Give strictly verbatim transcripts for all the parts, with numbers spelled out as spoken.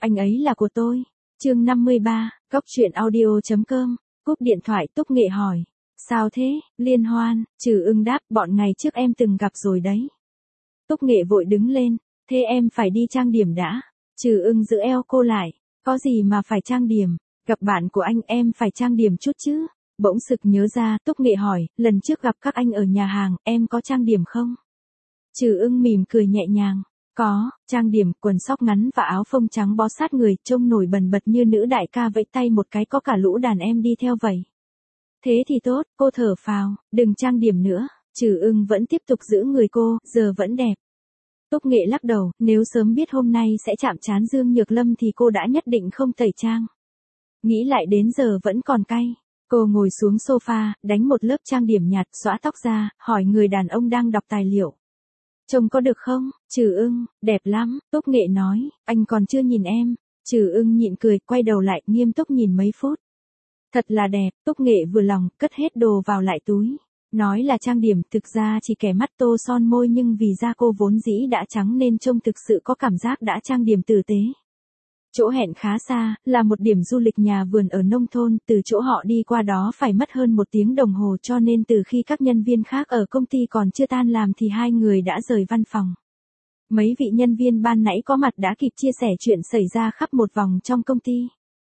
anh ấy là của tôi. Chương năm mươi ba, cốc truyện audio chấm com. Cúp điện thoại Túc Nghệ hỏi. Sao thế, liên hoan? Trừ Ưng đáp, bọn ngày trước em từng gặp rồi đấy. Túc Nghệ vội đứng lên. Thế em phải đi trang điểm đã. Trừ Ưng giữ eo cô lại. Có gì mà phải trang điểm? Gặp bạn của anh em phải trang điểm chút chứ. Bỗng sực nhớ ra, Túc Nghệ hỏi, lần trước gặp các anh ở nhà hàng, em có trang điểm không? Trừ Ưng mỉm cười nhẹ nhàng. Có, trang điểm, quần sóc ngắn và áo phông trắng bó sát người, trông nổi bần bật như nữ đại ca vẫy tay một cái có cả lũ đàn em đi theo vậy. Thế thì tốt, cô thở phào, đừng trang điểm nữa. Trừ Ưng vẫn tiếp tục giữ người cô, giờ vẫn đẹp. Túc Nghệ lắc đầu, nếu sớm biết hôm nay sẽ chạm trán Dương Nhược Lâm thì cô đã nhất định không tẩy trang. Nghĩ lại đến giờ vẫn còn cay. Cô ngồi xuống sofa, đánh một lớp trang điểm nhạt, xõa tóc ra, hỏi người đàn ông đang đọc tài liệu. Trông có được không? Trừ Ưng, đẹp lắm, Túc Nghệ nói, anh còn chưa nhìn em. Trừ Ưng nhịn cười, quay đầu lại, nghiêm túc nhìn mấy phút. Thật là đẹp, Túc Nghệ vừa lòng, cất hết đồ vào lại túi. Nói là trang điểm, thực ra chỉ kẻ mắt tô son môi nhưng vì da cô vốn dĩ đã trắng nên trông thực sự có cảm giác đã trang điểm tử tế. Chỗ hẹn khá xa, là một điểm du lịch nhà vườn ở nông thôn, từ chỗ họ đi qua đó phải mất hơn một tiếng đồng hồ cho nên từ khi các nhân viên khác ở công ty còn chưa tan làm thì hai người đã rời văn phòng. Mấy vị nhân viên ban nãy có mặt đã kịp chia sẻ chuyện xảy ra khắp một vòng trong công ty.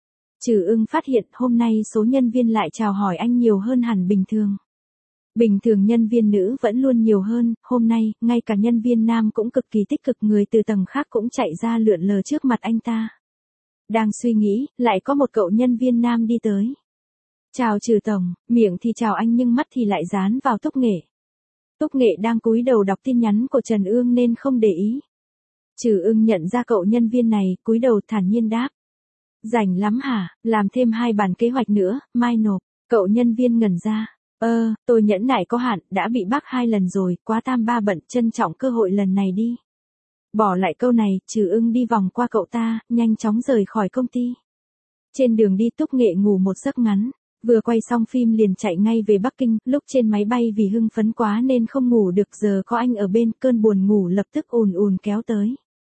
Trừ Ưng phát hiện hôm nay số nhân viên lại chào hỏi anh nhiều hơn hẳn bình thường. Bình thường nhân viên nữ vẫn luôn nhiều hơn, hôm nay, ngay cả nhân viên nam cũng cực kỳ tích cực, người từ tầng khác cũng chạy ra lượn lờ trước mặt anh ta. Đang suy nghĩ, lại có một cậu nhân viên nam đi tới. Chào Trừ tổng, miệng thì chào anh nhưng mắt thì lại dán vào Túc Nghệ. Túc Nghệ đang cúi đầu đọc tin nhắn của Trần Ương nên không để ý. Trừ Ưng nhận ra cậu nhân viên này, cúi đầu thản nhiên đáp. Rảnh lắm hả, làm thêm hai bản kế hoạch nữa, mai nộp. Cậu nhân viên ngẩn ra. Ơ, tôi nhẫn nại có hạn, đã bị bác hai lần rồi, quá tam ba bận, trân trọng cơ hội lần này đi. Bỏ lại câu này, Trừ Ưng đi vòng qua cậu ta, nhanh chóng rời khỏi công ty. Trên đường đi Túc Nghệ ngủ một giấc ngắn, vừa quay xong phim liền chạy ngay về Bắc Kinh, lúc trên máy bay vì hưng phấn quá nên không ngủ được, giờ có anh ở bên, cơn buồn ngủ lập tức ùn ùn kéo tới.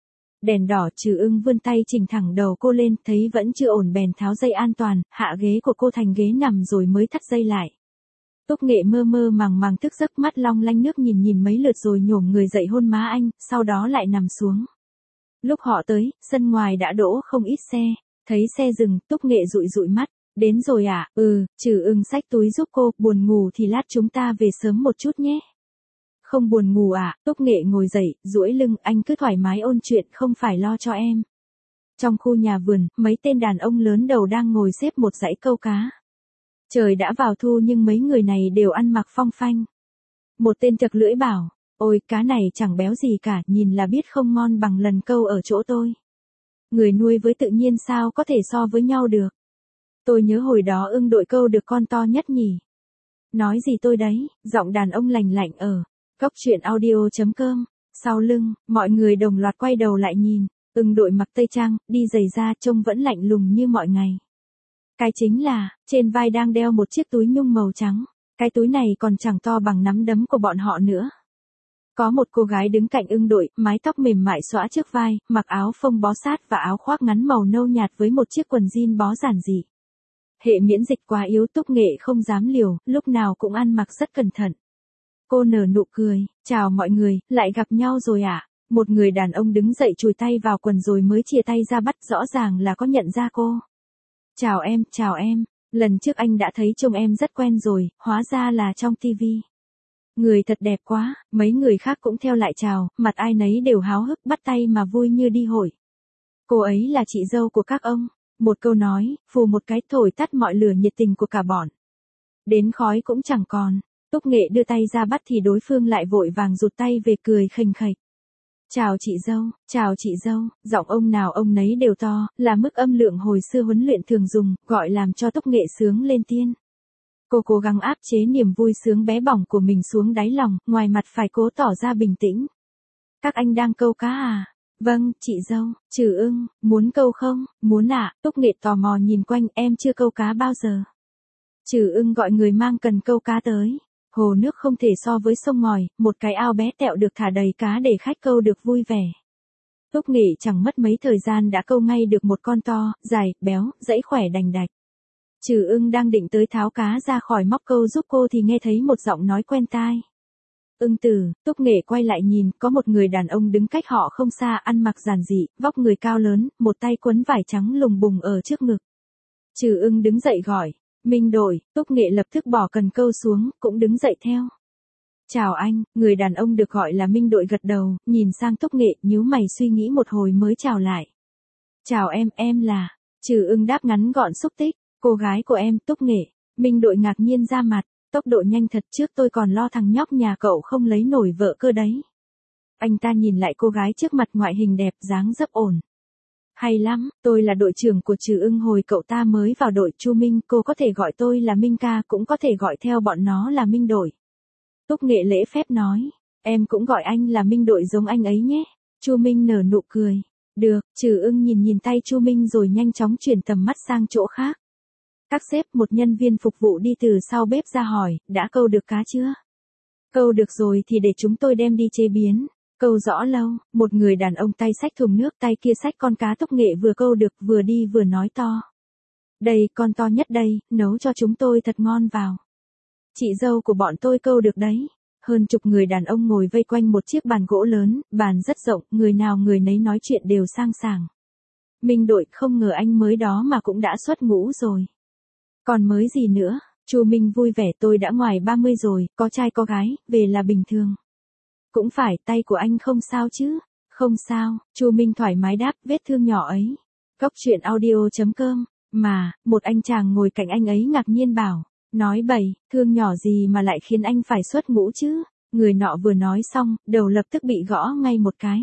Đèn đỏ, Trừ Ưng vươn tay chỉnh thẳng đầu cô lên, thấy vẫn chưa ổn bèn tháo dây an toàn, hạ ghế của cô thành ghế nằm rồi mới thắt dây lại. Túc Nghệ mơ mơ màng màng thức giấc, mắt long lanh nước nhìn nhìn mấy lượt rồi nhổm người dậy hôn má anh, sau đó lại nằm xuống. Lúc họ tới, sân ngoài đã đỗ không ít xe, thấy xe dừng, Túc Nghệ dụi dụi mắt, đến rồi à, ừ, Trừ Ưng xách túi giúp cô, buồn ngủ thì lát chúng ta về sớm một chút nhé. Không buồn ngủ à, Túc Nghệ ngồi dậy, duỗi lưng, anh cứ thoải mái ôn chuyện, không phải lo cho em. Trong khu nhà vườn, mấy tên đàn ông lớn đầu đang ngồi xếp một dãy câu cá. Trời đã vào thu nhưng mấy người này đều ăn mặc phong phanh. Một tên chật lưỡi bảo, ôi cá này chẳng béo gì cả, nhìn là biết không ngon bằng lần câu ở chỗ tôi. Người nuôi với tự nhiên sao có thể so với nhau được. Tôi nhớ hồi đó Ưng đội câu được con to nhất nhỉ. Nói gì tôi đấy, giọng đàn ông lành lạnh ở cốc truyện audio chấm com. Sau lưng, mọi người đồng loạt quay đầu lại nhìn. Ưng đội mặc tây trang, đi giày da, trông vẫn lạnh lùng như mọi ngày. Cái chính là, trên vai đang đeo một chiếc túi nhung màu trắng. Cái túi này còn chẳng to bằng nắm đấm của bọn họ nữa. Có một cô gái đứng cạnh Ưng đội, mái tóc mềm mại xõa trước vai, mặc áo phông bó sát và áo khoác ngắn màu nâu nhạt với một chiếc quần jean bó giản dị. Hệ miễn dịch quá yếu, Túc Nghệ không dám liều, lúc nào cũng ăn mặc rất cẩn thận. Cô nở nụ cười, chào mọi người, lại gặp nhau rồi ạ. À? Một người đàn ông đứng dậy chùi tay vào quần rồi mới chìa tay ra bắt, rõ ràng là có nhận ra cô. Chào em, chào em, lần trước anh đã thấy trông em rất quen rồi, hóa ra là trong tivi. Người thật đẹp quá, mấy người khác cũng theo lại chào, mặt ai nấy đều háo hức bắt tay mà vui như đi hội. Cô ấy là chị dâu của các ông. Một câu nói, phù một cái thổi tắt mọi lửa nhiệt tình của cả bọn. Đến khói cũng chẳng còn. Túc Nghệ đưa tay ra bắt thì đối phương lại vội vàng rụt tay về cười khênh khệch. Chào chị dâu, chào chị dâu, giọng ông nào ông nấy đều to, là mức âm lượng hồi xưa huấn luyện thường dùng, gọi làm cho Túc Nghệ sướng lên tiên. Cô cố gắng áp chế niềm vui sướng bé bỏng của mình xuống đáy lòng, ngoài mặt phải cố tỏ ra bình tĩnh. Các anh đang câu cá à? Vâng, chị dâu. Trừ Ưng, muốn câu không? Muốn ạ. À? Túc Nghệ tò mò nhìn quanh, em chưa câu cá bao giờ. Trừ Ưng gọi người mang cần câu cá tới. Hồ nước không thể so với sông ngòi, một cái ao bé tẹo được thả đầy cá để khách câu được vui vẻ. Túc Nghệ chẳng mất mấy thời gian đã câu ngay được một con to, dài, béo, dãy khỏe đành đạch. Trừ Ưng đang định tới tháo cá ra khỏi móc câu giúp cô thì nghe thấy một giọng nói quen tai. Ưng Tử. Túc Nghệ quay lại nhìn, có một người đàn ông đứng cách họ không xa, ăn mặc giản dị, vóc người cao lớn, một tay quấn vải trắng lùng bùng ở trước ngực. Trừ Ưng đứng dậy gọi, Minh Đội. Túc Nghệ lập tức bỏ cần câu xuống, cũng đứng dậy theo. Chào anh. Người đàn ông được gọi là Minh Đội gật đầu, nhìn sang Túc Nghệ, nhíu mày suy nghĩ một hồi mới chào lại. Chào em, em là. Trừ Ưng đáp ngắn gọn xúc tích, cô gái của em, Túc Nghệ. Minh Đội ngạc nhiên ra mặt, tốc độ nhanh thật, trước tôi còn lo thằng nhóc nhà cậu không lấy nổi vợ cơ đấy. Anh ta nhìn lại cô gái trước mặt, ngoại hình đẹp, dáng dấp ổn. Hay lắm, tôi là đội trưởng của Trừ Ưng hồi cậu ta mới vào đội. Chu Minh, cô có thể gọi tôi là Minh ca, cũng có thể gọi theo bọn nó là Minh Đội. Túc Nghệ lễ phép nói, em cũng gọi anh là Minh Đội giống anh ấy nhé. Chu Minh nở nụ cười. Được. Trừ Ưng nhìn nhìn tay Chu Minh rồi nhanh chóng chuyển tầm mắt sang chỗ khác. Các sếp, một nhân viên phục vụ đi từ sau bếp ra hỏi, đã câu được cá chưa? Câu được rồi thì để chúng tôi đem đi chế biến. Câu rõ lâu. Một người đàn ông tay xách thùng nước, tay kia xách con cá. Túc Nghệ vừa câu được vừa đi vừa nói to. Đây, con to nhất đây, nấu cho chúng tôi thật ngon vào. Chị dâu của bọn tôi câu được đấy. Hơn chục người đàn ông ngồi vây quanh một chiếc bàn gỗ lớn, bàn rất rộng, người nào người nấy nói chuyện đều sang sảng. Minh Đội, không ngờ anh mới đó mà cũng đã xuất ngũ rồi. Còn mới gì nữa? Chu Minh vui vẻ, tôi đã ngoài ba mươi rồi, có trai có gái, về là bình thường. Cũng phải, tay của anh không sao chứ? Không sao. Chu Minh thoải mái đáp, vết thương nhỏ ấy. Góc truyện audio chấm com. Mà, một anh chàng ngồi cạnh anh ấy ngạc nhiên bảo. Nói bậy, thương nhỏ gì mà lại khiến anh phải xuất ngũ chứ? Người nọ vừa nói xong, đầu lập tức bị gõ ngay một cái.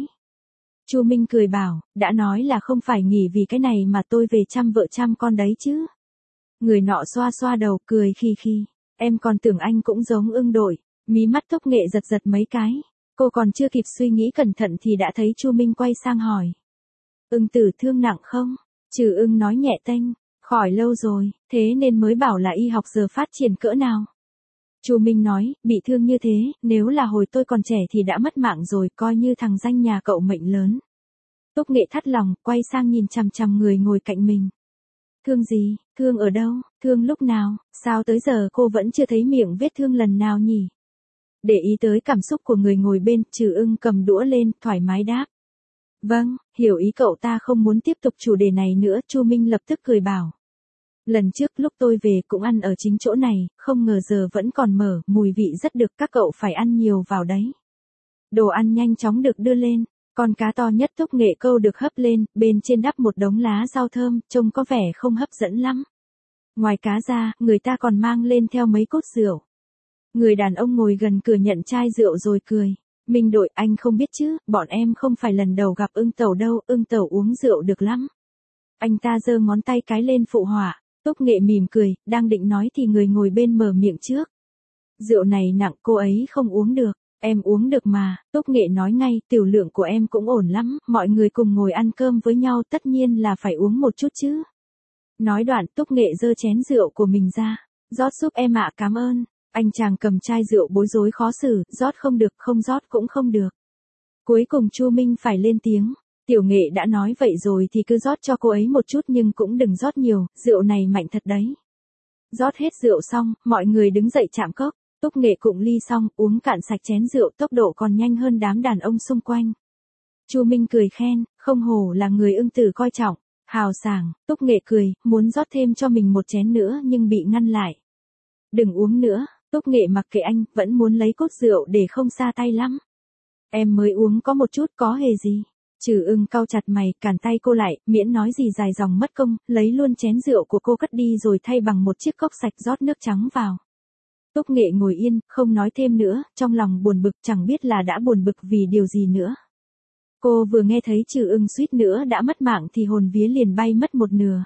Chu Minh cười bảo, đã nói là không phải nghỉ vì cái này mà tôi về chăm vợ chăm con đấy chứ. Người nọ xoa xoa đầu, cười khi khi. Em còn tưởng anh cũng giống Ưng Đội. Mí mắt Túc Nghệ giật giật mấy cái. Cô còn chưa kịp suy nghĩ cẩn thận thì đã thấy Chu Minh quay sang hỏi. Ưng Tử thương nặng không? Trừ Ưng nói nhẹ tênh. Khỏi lâu rồi, thế nên mới bảo là y học giờ phát triển cỡ nào. Chu Minh nói, bị thương như thế, nếu là hồi tôi còn trẻ thì đã mất mạng rồi, coi như thằng danh nhà cậu mệnh lớn. Túc Nghệ thắt lòng, quay sang nhìn chằm chằm người ngồi cạnh mình. Thương gì? Thương ở đâu? Thương lúc nào? Sao tới giờ cô vẫn chưa thấy miệng vết thương lần nào nhỉ? Để ý tới cảm xúc của người ngồi bên, Trừ Ưng cầm đũa lên, thoải mái đáp. Vâng, hiểu ý cậu ta không muốn tiếp tục chủ đề này nữa. Chu Minh lập tức cười bảo. Lần trước lúc tôi về cũng ăn ở chính chỗ này, không ngờ giờ vẫn còn mở, mùi vị rất được, các cậu phải ăn nhiều vào đấy. Đồ ăn nhanh chóng được đưa lên, con cá to nhất Túc Nghệ câu được hấp lên, bên trên đắp một đống lá rau thơm, trông có vẻ không hấp dẫn lắm. Ngoài cá ra, người ta còn mang lên theo mấy cốt rượu. Người đàn ông ngồi gần cửa nhận chai rượu rồi cười. Minh Đội, anh không biết chứ, bọn em không phải lần đầu gặp Ưng Tẩu đâu, Ưng Tẩu uống rượu được lắm. Anh ta giơ ngón tay cái lên phụ họa. Túc Nghệ mỉm cười, đang định nói thì người ngồi bên mở miệng trước. Rượu này nặng, cô ấy không uống được. Em uống được mà. Túc Nghệ nói ngay, tiểu lượng của em cũng ổn lắm, mọi người cùng ngồi ăn cơm với nhau tất nhiên là phải uống một chút chứ. Nói đoạn, Túc Nghệ giơ chén rượu của mình ra. Rót giúp em ạ, cảm ơn. Anh chàng cầm chai rượu bối rối khó xử, rót không được, không rót cũng không được. Cuối cùng Chu Minh phải lên tiếng. Tiểu Nghệ đã nói vậy rồi thì cứ rót cho cô ấy một chút nhưng cũng đừng rót nhiều, rượu này mạnh thật đấy. Rót hết rượu xong, mọi người đứng dậy chạm cốc. Túc Nghệ cụng ly xong, uống cạn sạch chén rượu, tốc độ còn nhanh hơn đám đàn ông xung quanh. Chu Minh cười khen, không hổ là người Ưng Tử coi trọng, hào sảng. Túc Nghệ cười, muốn rót thêm cho mình một chén nữa nhưng bị ngăn lại. Đừng uống nữa. Túc Nghệ mặc kệ anh, vẫn muốn lấy cốt rượu để không xa tay lắm. Em mới uống có một chút, có hề gì. Trừ Ưng cau chặt mày, cản tay cô lại, miễn nói gì dài dòng mất công, lấy luôn chén rượu của cô cất đi rồi thay bằng một chiếc cốc sạch rót nước trắng vào. Túc Nghệ ngồi yên, không nói thêm nữa, trong lòng buồn bực, chẳng biết là đã buồn bực vì điều gì nữa. Cô vừa nghe thấy Trừ Ưng suýt nữa đã mất mạng thì hồn vía liền bay mất một nửa.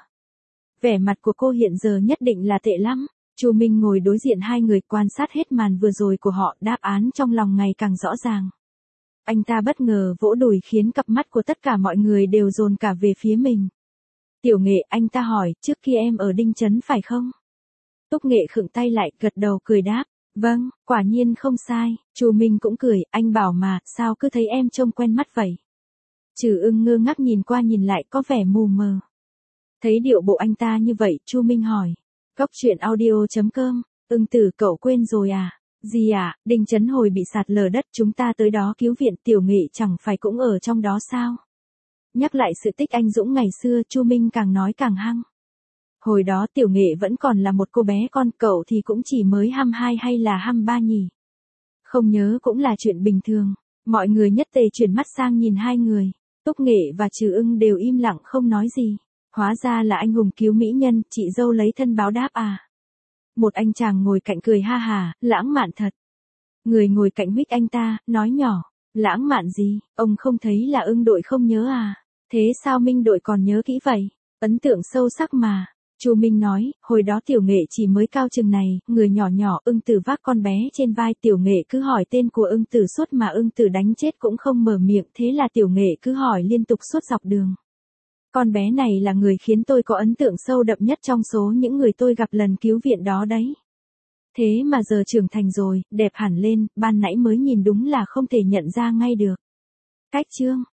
Vẻ mặt của cô hiện giờ nhất định là tệ lắm. Chu Minh ngồi đối diện hai người, quan sát hết màn vừa rồi của họ, đáp án trong lòng ngày càng rõ ràng. Anh ta bất ngờ vỗ đùi khiến cặp mắt của tất cả mọi người đều dồn cả về phía mình. Tiểu Nghệ, anh ta hỏi, trước kia em ở Đinh Trấn phải không? Túc Nghệ khựng tay lại, gật đầu cười đáp. Vâng, quả nhiên không sai. Chu Minh cũng cười, anh bảo mà, sao cứ thấy em trông quen mắt vậy? Trừ Ưng ngơ ngác nhìn qua nhìn lại có vẻ mù mờ. Thấy điệu bộ anh ta như vậy, Chu Minh hỏi. Cóc truyện audio chấm com, Ưng Tử cậu quên rồi à? Gì à, Đinh Chấn hồi bị sạt lở đất chúng ta tới đó cứu viện, Tiểu Nghệ chẳng phải cũng ở trong đó sao? Nhắc lại sự tích anh dũng ngày xưa, Chu Minh càng nói càng hăng. Hồi đó Tiểu Nghệ vẫn còn là một cô bé con, cậu thì cũng chỉ mới hăm hai hay là hăm ba nhỉ? Không nhớ cũng là chuyện bình thường. Mọi người nhất tề chuyển mắt sang nhìn hai người. Túc Nghệ và Trừ Ưng đều im lặng không nói gì. Hóa ra là anh hùng cứu mỹ nhân, chị dâu lấy thân báo đáp à? Một anh chàng ngồi cạnh cười ha hà, lãng mạn thật. Người ngồi cạnh huých anh ta, nói nhỏ, lãng mạn gì, ông không thấy là Ưng đội không nhớ à? Thế sao Minh đội còn nhớ kỹ vậy? Ấn tượng sâu sắc mà. Chu Minh nói, hồi đó Tiểu Nghệ chỉ mới cao chừng này, người nhỏ nhỏ, Ưng Tử vác con bé trên vai, Tiểu Nghệ cứ hỏi tên của Ưng Tử suốt mà Ưng Tử đánh chết cũng không mở miệng, thế là Tiểu Nghệ cứ hỏi liên tục suốt dọc đường. Con bé này là người khiến tôi có ấn tượng sâu đậm nhất trong số những người tôi gặp lần cứu viện đó đấy. Thế mà giờ trưởng thành rồi, đẹp hẳn lên, ban nãy mới nhìn đúng là không thể nhận ra ngay được. Cách chương